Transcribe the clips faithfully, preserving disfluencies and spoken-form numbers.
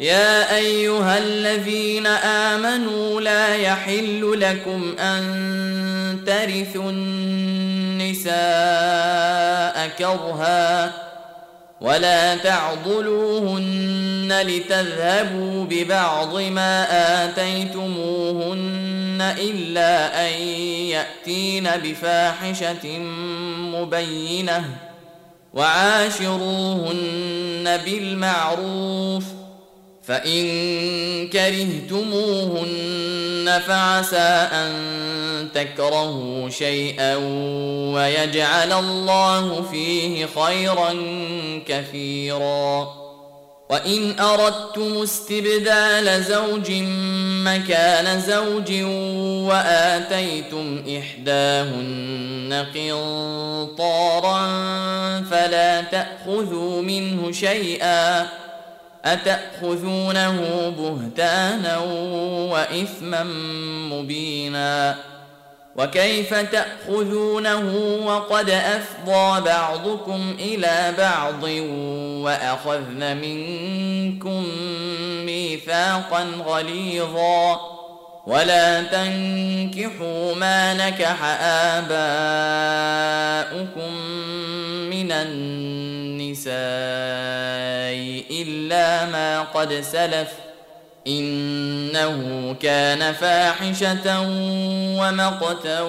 يا أيها الذين آمنوا لا يحل لكم أن ترثوا النساء كرها ولا تعضلوهن لتذهبوا ببعض ما آتيتموهن إلا أن يأتين بفاحشة مبينة وعاشروهن بالمعروف فإن كرهتموهن فعسى أن تكرهوا شيئا ويجعل الله فيه خيرا كثيرا. وإن أردتم استبدال زوج مكان زوج وآتيتم إحداهن قنطارا فلا تأخذوا منه شيئا أتأخذونه بهتانا وإثما مبينا. وكيف تأخذونه وقد أفضى بعضكم إلى بعض وأخذن منكم ميثاقا غليظا ولا تنكحوا ما نكح آباؤكم من النساء إلا ما قد سلف إنه كان فاحشة ومقتا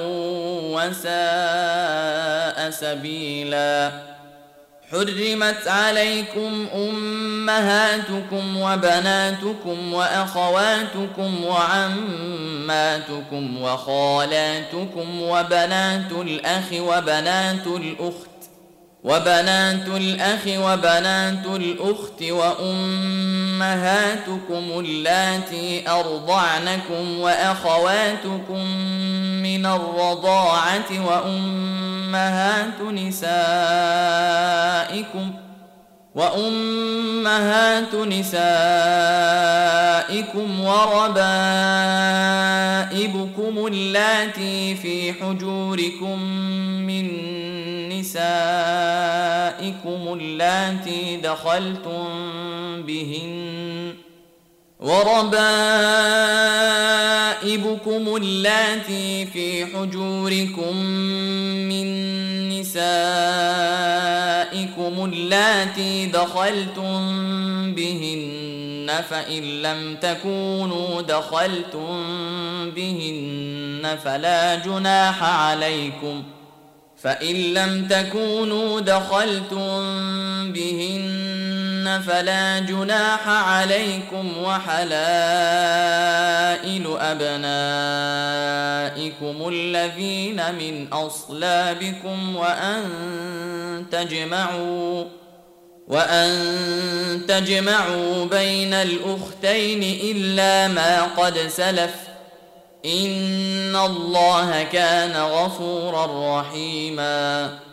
وساء سبيلا. حرمت عليكم أمهاتكم وبناتكم وأخواتكم وعماتكم وخالاتكم وبنات الأخ وبنات الأخت وبنات الأخ وبنات الأخت وأمهاتكم اللاتي أرضعنكم وأخواتكم من الرضاعة وأمهات نسائكم وأمهات نسائكم وربائبكم اللاتي في حجوركم من نسائكم اللاتي دخلتم بهن وربائبكم اللاتي في حجوركم من نسائكم اللاتي دخلتم بهن فإن لم تكونوا دخلتم بهن فلا جناح عليكم فإن لم تكونوا دخلتم بهن فلا جناح عليكم وحلائل أبنائكم الذين من أصلابكم وأن تجمعوا وأن تجمعوا بين الأختين إلا ما قد سلف إن الله كان غفورا رحيما.